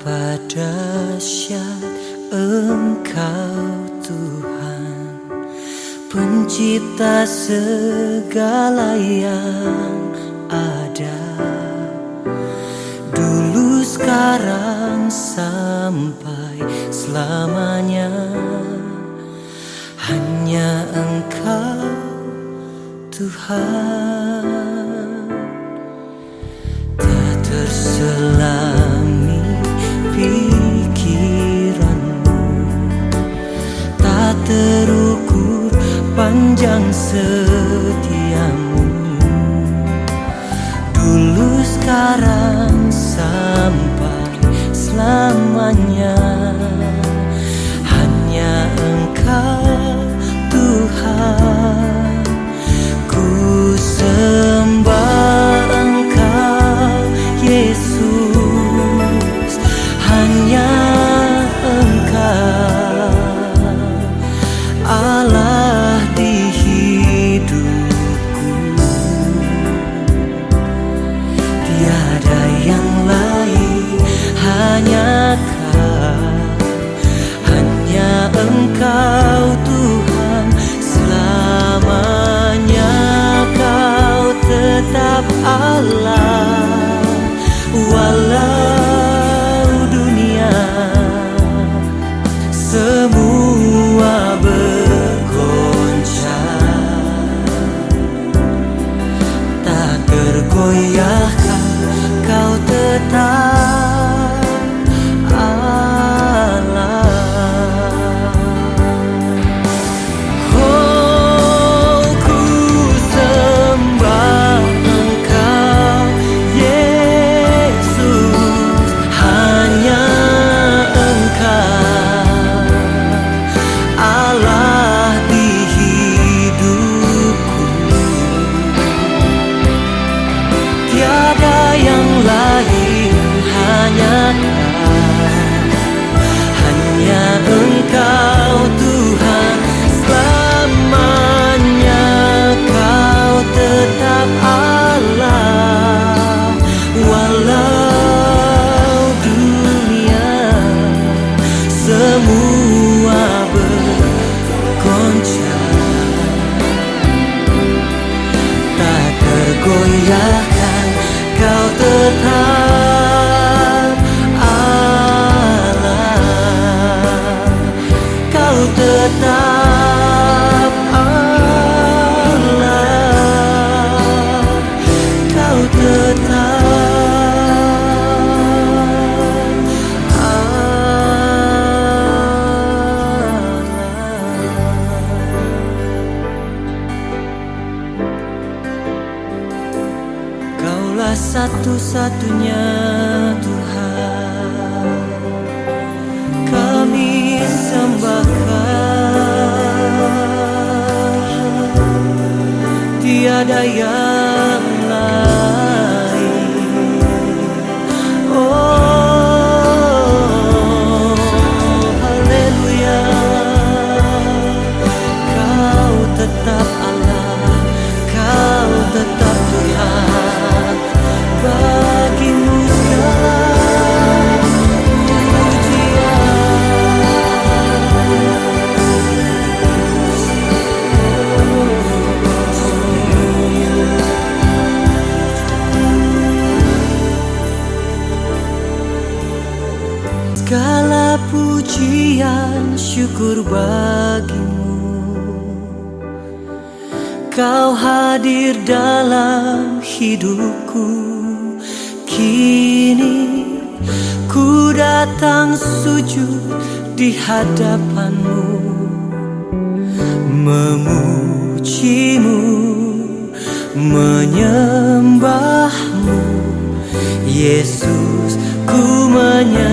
Betapa dahsyat Engkau Tuhan, Pencipta segala yang ada, dulu, sekarang, sampai selamanya. Hanya Engkau Tuhan, tak terselami pikiranmu, tak terukur panjang setiamu, dulu, sekarang, sampai selamanya. Hanya Engkau Tuhan, ku sembah Engkau Yesus. Hanya Engkau Allah di hidupku, tiada yang lain, hanya Engkau Tuhan, selamanya Kau tetap Allah. Walau dunia semua bergoncang, tak tergoyahkan Kau tetap goyahkan, Kau tetap Allah. Kau tetap Allah. Kau tetap Kaulah satu-satunya Tuhan, kami sembahkan, tiada yang lain. Oh, haleluya, Kau tetap Allah, Kau tetap Tuhan. Bagimu segala pujian, segala pujian, syukur bagimu. Kau hadir dalam hidupku. Kini ku datang sujud di hadapanmu, memujimu, menyembahmu. Yesus, ku menyembahmu.